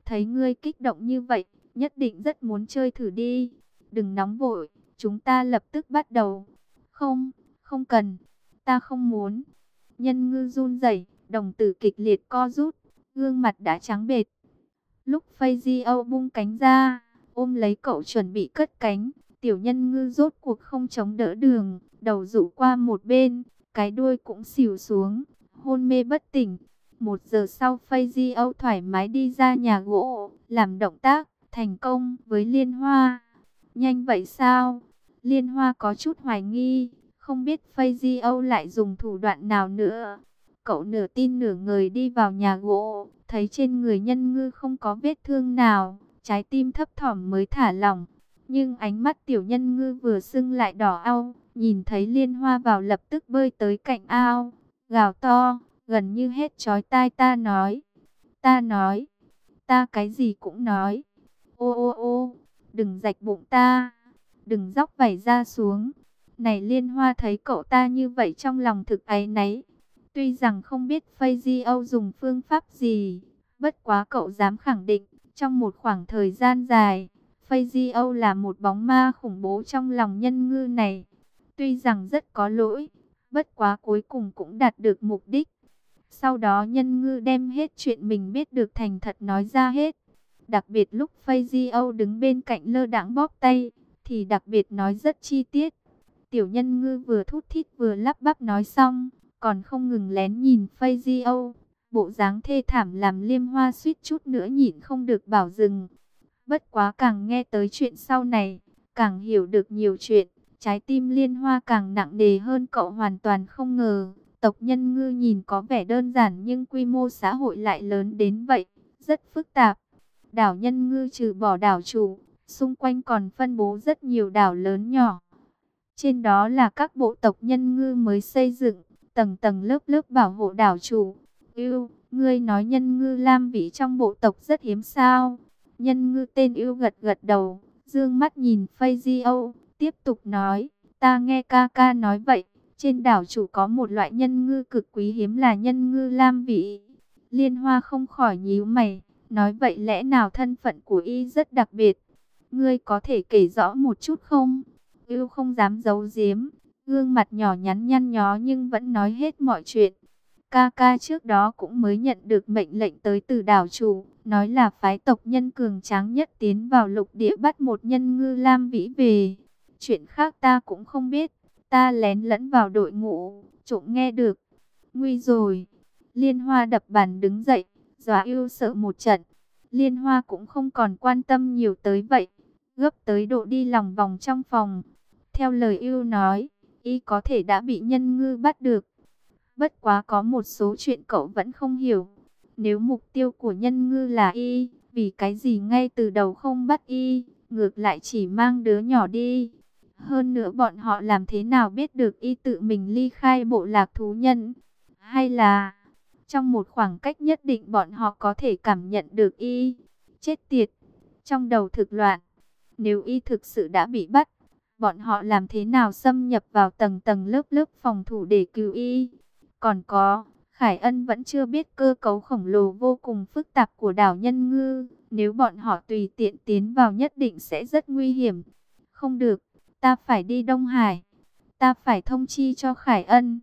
Thấy ngươi kích động như vậy, nhất định rất muốn chơi thử đi. Đừng nóng vội, chúng ta lập tức bắt đầu. Không, không cần, ta không muốn. Nhân ngư run rẩy, đồng tử kịch liệt co rút, gương mặt đã trắng bệch. Lúc Fazio bung cánh ra, ôm lấy cậu chuẩn bị cất cánh, tiểu nhân ngư rốt cuộc không chống đỡ đường, đầu rũ qua một bên, cái đuôi cũng xỉu xuống, hôn mê bất tỉnh. Một giờ sau Fazio thoải mái đi ra nhà gỗ, làm động tác, thành công với Liên Hoa. Nhanh vậy sao? Liên Hoa có chút hoài nghi, không biết Fazio lại dùng thủ đoạn nào nữa. Cậu nửa tin nửa ngờ đi vào nhà gỗ, thấy trên người nhân ngư không có vết thương nào, trái tim thấp thỏm mới thả lỏng. Nhưng ánh mắt tiểu nhân ngư vừa sưng lại đỏ au, nhìn thấy Liên Hoa vào lập tức bơi tới cạnh ao, gào to, gần như hết chói tai, ta nói, ta nói, ta cái gì cũng nói. Ô ô ô, đừng rạch bụng ta, đừng dóc vảy ra xuống. Này Liên Hoa thấy cậu ta như vậy trong lòng thực áy náy. Tuy rằng không biết Fazio dùng phương pháp gì, bất quá cậu dám khẳng định, trong một khoảng thời gian dài, Fazio là một bóng ma khủng bố trong lòng nhân ngư này. Tuy rằng rất có lỗi, bất quá cuối cùng cũng đạt được mục đích. Sau đó nhân ngư đem hết chuyện mình biết được thành thật nói ra hết. Đặc biệt lúc Fazio đứng bên cạnh lơ đãng bóp tay, thì đặc biệt nói rất chi tiết. Tiểu nhân ngư vừa thút thít vừa lắp bắp nói xong, còn không ngừng lén nhìn Fazio. Bộ dáng thê thảm làm Liêm Hoa suýt chút nữa nhịn không được bảo dừng. Bất quá càng nghe tới chuyện sau này, càng hiểu được nhiều chuyện. Trái tim Liên Hoa càng nặng nề hơn, cậu hoàn toàn không ngờ. Tộc nhân ngư nhìn có vẻ đơn giản nhưng quy mô xã hội lại lớn đến vậy, rất phức tạp. Đảo nhân ngư trừ bỏ đảo chủ, xung quanh còn phân bố rất nhiều đảo lớn nhỏ. Trên đó là các bộ tộc nhân ngư mới xây dựng, tầng tầng lớp lớp bảo hộ đảo chủ. Yêu, ngươi nói nhân ngư lam vĩ trong bộ tộc rất hiếm sao? Nhân ngư tên Yêu gật gật đầu, dương mắt nhìn Fazio, tiếp tục nói, ta nghe ca ca nói vậy. Trên đảo chủ có một loại nhân ngư cực quý hiếm là nhân ngư lam vĩ. Liên Hoa không khỏi nhíu mày, nói vậy lẽ nào thân phận của y rất đặc biệt? Ngươi có thể kể rõ một chút không? Yêu không dám giấu giếm, gương mặt nhỏ nhắn nhăn nhó nhưng vẫn nói hết mọi chuyện. Ca ca trước đó cũng mới nhận được mệnh lệnh tới từ đảo chủ, nói là phái tộc nhân cường tráng nhất tiến vào lục địa bắt một nhân ngư lam vĩ về. Chuyện khác ta cũng không biết. Ta lén lẫn vào đội ngũ, trộm nghe được. Nguy rồi. Liên Hoa đập bàn đứng dậy, dọa Yêu sợ một trận. Liên Hoa cũng không còn quan tâm nhiều tới vậy, gấp tới độ đi lòng vòng trong phòng. Theo lời Yêu nói, y có thể đã bị nhân ngư bắt được. Bất quá có một số chuyện cậu vẫn không hiểu. Nếu mục tiêu của nhân ngư là y, vì cái gì ngay từ đầu không bắt y, ngược lại chỉ mang đứa nhỏ đi? Hơn nữa bọn họ làm thế nào biết được y tự mình ly khai bộ lạc thú nhân? Hay là trong một khoảng cách nhất định bọn họ có thể cảm nhận được y? Chết tiệt, trong đầu thực loạn. Nếu y thực sự đã bị bắt, bọn họ làm thế nào xâm nhập vào tầng tầng lớp lớp phòng thủ để cứu y? Còn có, Khải Ân vẫn chưa biết cơ cấu khổng lồ vô cùng phức tạp của đảo Nhân Ngư. Nếu bọn họ tùy tiện tiến vào nhất định sẽ rất nguy hiểm. Không được, ta phải đi Đông Hải. Ta phải thông chi cho Khải Ân.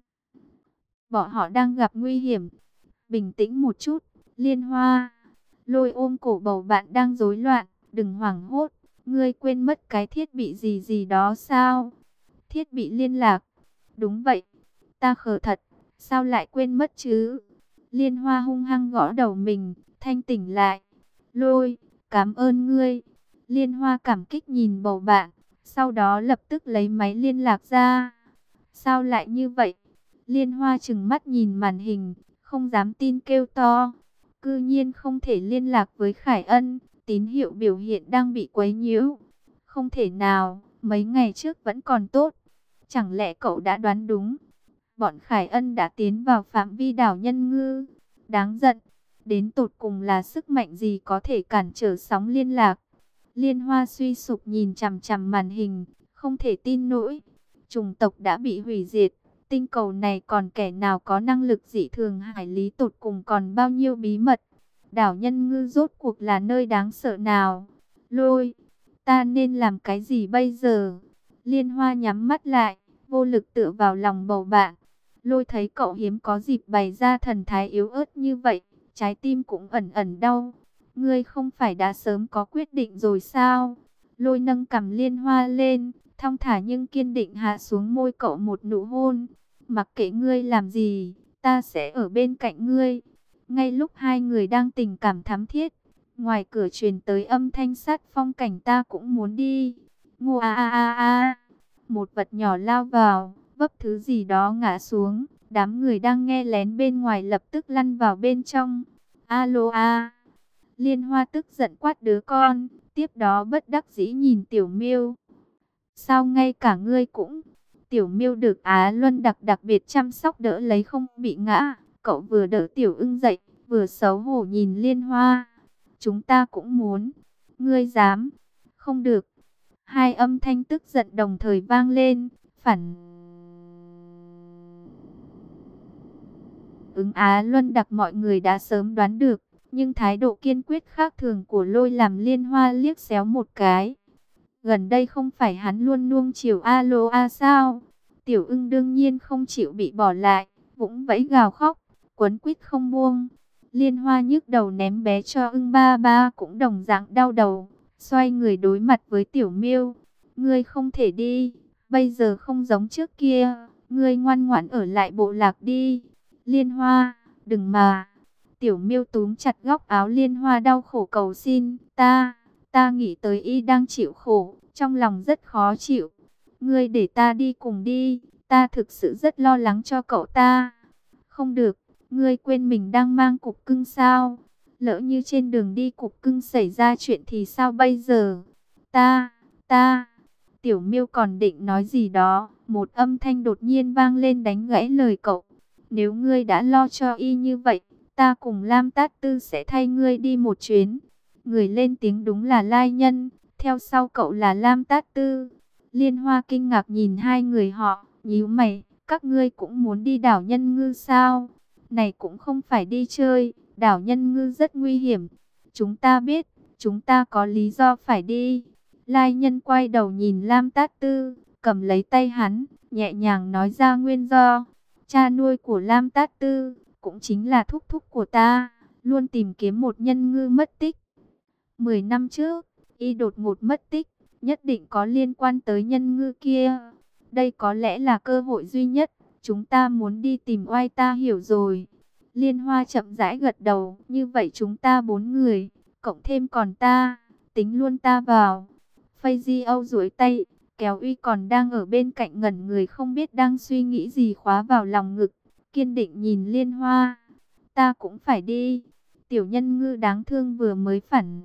Bọn họ đang gặp nguy hiểm. Bình tĩnh một chút, Liên Hoa. Lôi ôm cổ bầu bạn đang rối loạn. Đừng hoảng hốt, ngươi quên mất cái thiết bị gì gì đó sao? Thiết bị liên lạc. Đúng vậy, ta khờ thật. Sao lại quên mất chứ? Liên Hoa hung hăng gõ đầu mình, thanh tỉnh lại. Lôi, cảm ơn ngươi. Liên Hoa cảm kích nhìn bầu bạn, sau đó lập tức lấy máy liên lạc ra. Sao lại như vậy? Liên Hoa trừng mắt nhìn màn hình, không dám tin kêu to. Cư nhiên không thể liên lạc với Khải Ân, tín hiệu biểu hiện đang bị quấy nhiễu. Không thể nào, mấy ngày trước vẫn còn tốt. Chẳng lẽ cậu đã đoán đúng? Bọn Khải Ân đã tiến vào phạm vi đảo Nhân Ngư. Đáng giận, đến tột cùng là sức mạnh gì có thể cản trở sóng liên lạc? Liên Hoa suy sụp nhìn chằm chằm màn hình, không thể tin nổi. Chủng tộc đã bị hủy diệt, tinh cầu này còn kẻ nào có năng lực dị thường, hải lý tột cùng còn bao nhiêu bí mật. Đảo Nhân Ngư rốt cuộc là nơi đáng sợ nào? Lôi, ta nên làm cái gì bây giờ? Liên Hoa nhắm mắt lại, vô lực tựa vào lòng bầu bạn. Lôi thấy cậu hiếm có dịp bày ra thần thái yếu ớt như vậy, trái tim cũng ẩn ẩn đau. Ngươi không phải đã sớm có quyết định rồi sao? Lôi nâng cằm Liên Hoa lên, thong thả nhưng kiên định hạ xuống môi cậu một nụ hôn. Mặc kệ ngươi làm gì, ta sẽ ở bên cạnh ngươi. Ngay lúc hai người đang tình cảm thắm thiết, ngoài cửa truyền tới âm thanh sát phong cảnh ta cũng muốn đi. Ngô a a a a. Một vật nhỏ lao vào, vấp thứ gì đó ngã xuống. Đám người đang nghe lén bên ngoài lập tức lăn vào bên trong. Alo a. Liên Hoa tức giận quát đứa con, tiếp đó bất đắc dĩ nhìn Tiểu Miêu. Sao ngay cả ngươi cũng? Tiểu Miêu được Á Luân đặc đặc biệt chăm sóc đỡ lấy không bị ngã. Cậu vừa đỡ Tiểu Ưng dậy, vừa xấu hổ nhìn Liên Hoa. Chúng ta cũng muốn. Ngươi dám? Không được. Hai âm thanh tức giận đồng thời vang lên. Phản ứng Á Luân đặc mọi người đã sớm đoán được. Nhưng thái độ kiên quyết khác thường của Lôi làm Liên Hoa liếc xéo một cái. Gần đây không phải hắn luôn nuông chiều alo a sao? Tiểu Ưng đương nhiên không chịu bị bỏ lại, vũng vẫy gào khóc, quấn quýt không buông. Liên Hoa nhức đầu ném bé cho Ưng ba ba cũng đồng dạng đau đầu, xoay người đối mặt với Tiểu Miêu. Ngươi không thể đi, bây giờ không giống trước kia, ngươi ngoan ngoãn ở lại bộ lạc đi. Liên Hoa, đừng mà. Tiểu Miêu túm chặt góc áo Liên Hoa đau khổ cầu xin, ta, ta nghĩ tới y đang chịu khổ, trong lòng rất khó chịu. Ngươi để ta đi cùng đi, ta thực sự rất lo lắng cho cậu ta. Không được, ngươi quên mình đang mang cục cưng sao? Lỡ như trên đường đi cục cưng xảy ra chuyện thì sao bây giờ? Ta, ta, Tiểu Miêu còn định nói gì đó, một âm thanh đột nhiên vang lên đánh gãy lời cậu. Nếu ngươi đã lo cho y như vậy, ta cùng Lam Tát Tư sẽ thay ngươi đi một chuyến. Người lên tiếng đúng là Lai Nhân, theo sau cậu là Lam Tát Tư. Liên Hoa kinh ngạc nhìn hai người họ, nhíu mày, các ngươi cũng muốn đi đảo Nhân Ngư sao? Này cũng không phải đi chơi, đảo Nhân Ngư rất nguy hiểm. Chúng ta biết, chúng ta có lý do phải đi. Lai Nhân quay đầu nhìn Lam Tát Tư, cầm lấy tay hắn, nhẹ nhàng nói ra nguyên do. Cha nuôi của Lam Tát Tư, cũng chính là thúc thúc của ta, luôn tìm kiếm một nhân ngư mất tích. Mười năm trước, y đột ngột mất tích, nhất định có liên quan tới nhân ngư kia. Đây có lẽ là cơ hội duy nhất, chúng ta muốn đi tìm oai ta hiểu rồi. Liên Hoa chậm rãi gật đầu, như vậy chúng ta bốn người, cộng thêm còn ta, tính luôn ta vào. Phây Di Âu duỗi tay, kéo Uy còn đang ở bên cạnh ngẩn người không biết đang suy nghĩ gì khóa vào lòng ngực, kiên định nhìn Liên Hoa. Ta cũng phải đi. Tiểu nhân ngư đáng thương vừa mới phản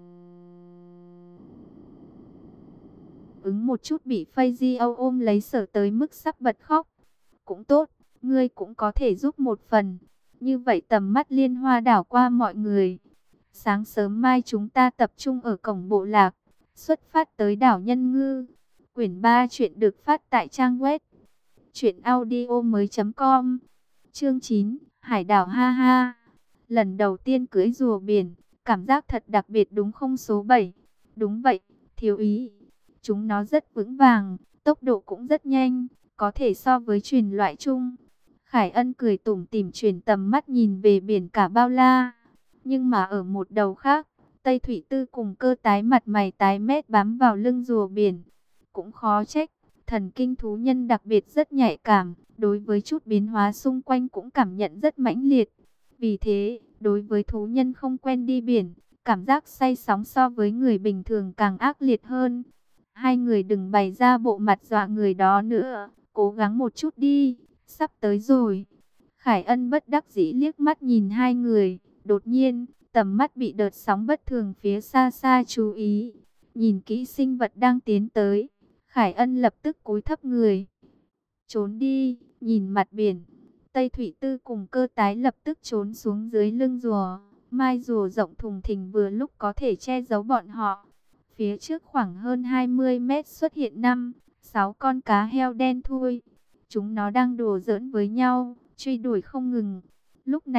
ứng một chút bị Phây Di Âu ôm lấy sở tới mức sắp bật khóc. Cũng tốt, ngươi cũng có thể giúp một phần. Như vậy tầm mắt Liên Hoa đảo qua mọi người. Sáng sớm mai chúng ta tập trung ở cổng bộ lạc, xuất phát tới đảo Nhân Ngư. Quyển ba chuyện được phát tại trang web truyện audio mới chấm com. Chương chín, Hải đảo ha ha. Lần đầu tiên cưỡi rùa biển, cảm giác thật đặc biệt đúng không số bảy? Đúng vậy, thiếu ý. Chúng nó rất vững vàng, tốc độ cũng rất nhanh, có thể so với truyền loại chung. Khải Ân cười tủm tỉm chuyển tầm mắt nhìn về biển cả bao la. Nhưng mà ở một đầu khác, Tây Thủy Tư cùng Cơ tái mặt mày tái mét bám vào lưng rùa biển. Cũng khó trách, thần kinh thú nhân đặc biệt rất nhạy cảm, đối với chút biến hóa xung quanh cũng cảm nhận rất mãnh liệt. Vì thế, đối với thú nhân không quen đi biển, cảm giác say sóng so với người bình thường càng ác liệt hơn. Hai người đừng bày ra bộ mặt dọa người đó nữa, cố gắng một chút đi, sắp tới rồi. Khải Ân bất đắc dĩ liếc mắt nhìn hai người, đột nhiên, tầm mắt bị đợt sóng bất thường phía xa xa chú ý. Nhìn kỹ sinh vật đang tiến tới, Khải Ân lập tức cúi thấp người. Trốn đi, nhìn mặt biển. Tây Thủy Tư cùng Cơ tái lập tức trốn xuống dưới lưng rùa. Mai rùa rộng thùng thình vừa lúc có thể che giấu bọn họ. Phía trước khoảng hơn hai mươi mét xuất hiện năm, sáu con cá heo đen thui. Chúng nó đang đùa giỡn với nhau, truy đuổi không ngừng. Lúc này,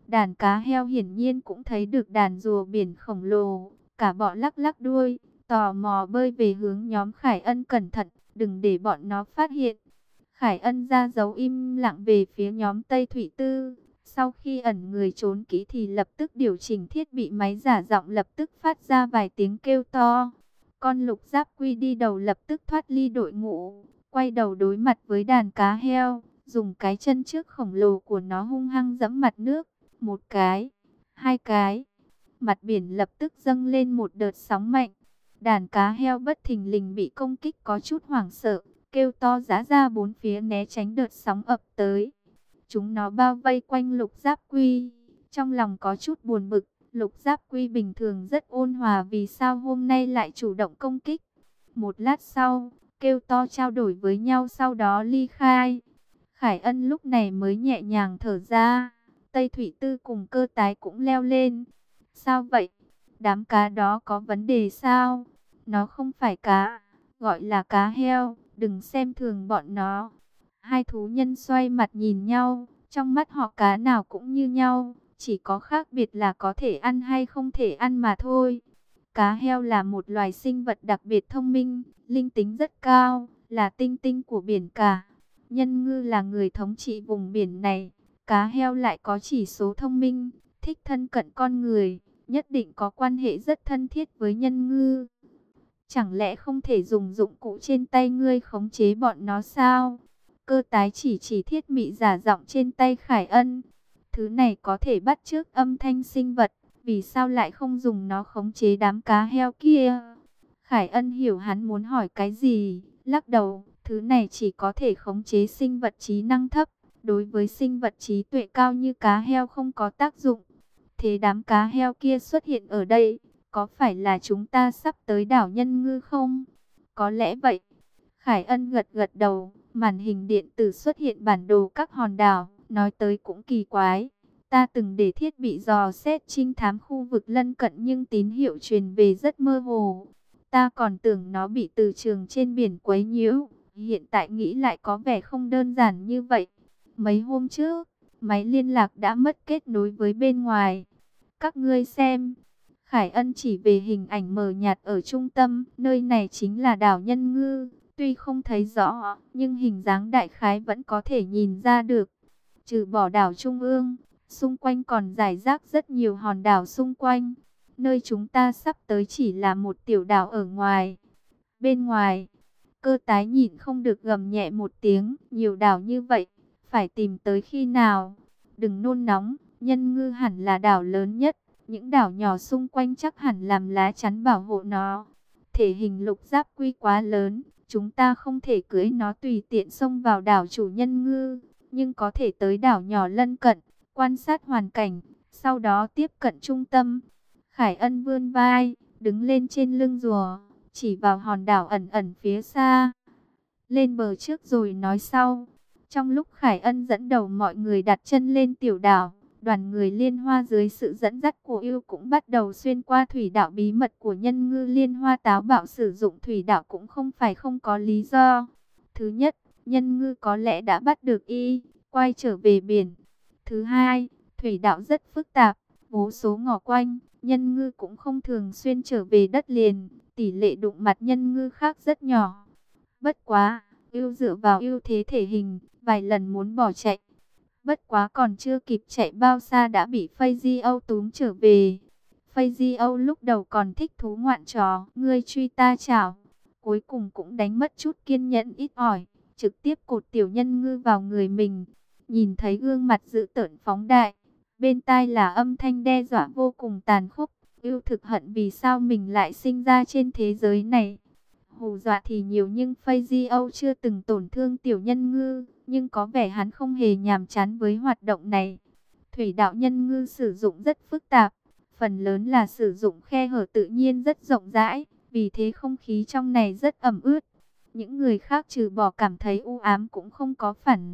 Đàn cá heo hiển nhiên cũng thấy được đàn rùa biển khổng lồ, cả bọ lắc lắc đuôi, tò mò bơi về hướng nhóm Khải Ân. Cẩn thận, đừng để bọn nó phát hiện. Khải Ân ra dấu im lặng về phía nhóm Tây Thủy Tư. Sau khi ẩn người trốn kỹ thì lập tức điều chỉnh thiết bị máy giả giọng, lập tức phát ra vài tiếng kêu to. Con lục giáp quy đi đầu lập tức thoát ly đội ngũ, quay đầu đối mặt với đàn cá heo, dùng cái chân trước khổng lồ của nó hung hăng giẫm mặt nước. Một cái, hai cái, mặt biển lập tức dâng lên một đợt sóng mạnh. Đàn cá heo bất thình lình bị công kích có chút hoảng sợ, kêu to giã ra bốn phía né tránh đợt sóng ập tới. Chúng nó bao vây quanh lục giáp quy, trong lòng có chút buồn bực. Lục giáp quy bình thường rất ôn hòa, vì sao hôm nay lại chủ động công kích? Một lát sau, kêu to trao đổi với nhau, sau đó ly khai. Khải Ân lúc này mới nhẹ nhàng thở ra. Tây Thủy Tư cùng Cơ Tái cũng leo lên. Sao vậy? Đám cá đó có vấn đề sao? Nó không phải cá, gọi là cá heo, đừng xem thường bọn nó. Hai thú nhân xoay mặt nhìn nhau, trong mắt họ cá nào cũng như nhau, chỉ có khác biệt là có thể ăn hay không thể ăn mà thôi. Cá heo là một loài sinh vật đặc biệt thông minh, linh tính rất cao, là tinh tinh của biển cả. Nhân ngư là người thống trị vùng biển này, cá heo lại có chỉ số thông minh, thích thân cận con người, nhất định có quan hệ rất thân thiết với nhân ngư. Chẳng lẽ không thể dùng dụng cụ trên tay ngươi khống chế bọn nó sao? Cơ Tái chỉ chỉ thiết bị giả giọng trên tay Khải Ân. Thứ này có thể bắt chước âm thanh sinh vật, vì sao lại không dùng nó khống chế đám cá heo kia? Khải Ân hiểu hắn muốn hỏi cái gì, lắc đầu, thứ này chỉ có thể khống chế sinh vật trí năng thấp, đối với sinh vật trí tuệ cao như cá heo không có tác dụng. Thế đám cá heo kia xuất hiện ở đây, có phải là chúng ta sắp tới đảo Nhân Ngư không? Có lẽ vậy. Khải Ân gật gật đầu, màn hình điện tử xuất hiện bản đồ các hòn đảo, nói tới cũng kỳ quái. Ta từng để thiết bị dò xét trinh thám khu vực lân cận nhưng tín hiệu truyền về rất mơ hồ. Ta còn tưởng nó bị từ trường trên biển quấy nhiễu, hiện tại nghĩ lại có vẻ không đơn giản như vậy. Mấy hôm trước, máy liên lạc đã mất kết nối với bên ngoài. Các ngươi xem. Khải Ân chỉ về hình ảnh mờ nhạt ở trung tâm, nơi này chính là đảo Nhân Ngư. Tuy không thấy rõ, nhưng hình dáng đại khái vẫn có thể nhìn ra được. Trừ bỏ đảo Trung ương, xung quanh còn rải rác rất nhiều hòn đảo xung quanh. Nơi chúng ta sắp tới chỉ là một tiểu đảo ở ngoài. Bên ngoài, Cơ Tái nhịn không được gầm nhẹ một tiếng, nhiều đảo như vậy, phải tìm tới khi nào? Đừng nôn nóng, Nhân Ngư hẳn là đảo lớn nhất, những đảo nhỏ xung quanh chắc hẳn làm lá chắn bảo hộ nó. Thể hình lục giáp quy quá lớn, chúng ta không thể cưỡi nó tùy tiện xông vào đảo chủ Nhân Ngư, nhưng có thể tới đảo nhỏ lân cận, quan sát hoàn cảnh, sau đó tiếp cận trung tâm. Khải Ân vươn vai, đứng lên trên lưng rùa, chỉ vào hòn đảo ẩn ẩn phía xa. Lên bờ trước rồi nói sau. Trong lúc Khải Ân dẫn đầu mọi người đặt chân lên tiểu đảo, đoàn người Liên Hoa dưới sự dẫn dắt của Yêu cũng bắt đầu xuyên qua thủy đạo bí mật của Nhân Ngư. Liên Hoa táo bạo sử dụng thủy đạo cũng không phải không có lý do. Thứ nhất, Nhân Ngư có lẽ đã bắt được y, quay trở về biển. Thứ hai, thủy đạo rất phức tạp, vô số ngõ quanh, Nhân Ngư cũng không thường xuyên trở về đất liền, tỷ lệ đụng mặt Nhân Ngư khác rất nhỏ. Bất quá, Yêu dựa vào ưu thế thể hình, vài lần muốn bỏ chạy. Bất quá còn chưa kịp chạy bao xa đã bị Phây Di Âu túm trở về. Phây Di Âu lúc đầu còn thích thú ngoạn trò, ngươi truy ta chảo. Cuối cùng cũng đánh mất chút kiên nhẫn ít ỏi, trực tiếp cột tiểu Nhân Ngư vào người mình. Nhìn thấy gương mặt dữ tợn phóng đại, bên tai là âm thanh đe dọa vô cùng tàn khốc. Yêu thực hận vì sao mình lại sinh ra trên thế giới này. Hù dọa thì nhiều nhưng Phây Di Âu chưa từng tổn thương tiểu Nhân Ngư, nhưng có vẻ hắn không hề nhàm chán với hoạt động này. Thủy đạo Nhân Ngư sử dụng rất phức tạp, phần lớn là sử dụng khe hở tự nhiên rất rộng rãi, vì thế không khí trong này rất ẩm ướt. Những người khác trừ bỏ cảm thấy u ám cũng không có phản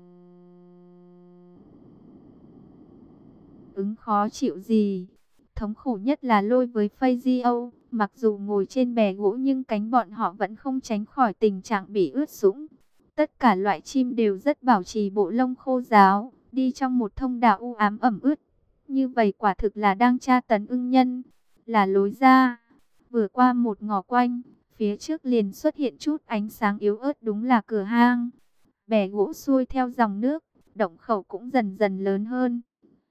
ứng khó chịu gì. Thống khổ nhất là Lôi với Phây Di Âu, mặc dù ngồi trên bè gỗ nhưng cánh bọn họ vẫn không tránh khỏi tình trạng bị ướt sũng. Tất cả loại chim đều rất bảo trì bộ lông khô ráo, đi trong một thông đạo u ám ẩm ướt, như vậy quả thực là đang tra tấn ưng nhân. Là lối ra. Vừa qua một ngõ quanh, phía trước liền xuất hiện chút ánh sáng yếu ớt, đúng là cửa hang. Bè gỗ xuôi theo dòng nước, động khẩu cũng dần dần lớn hơn.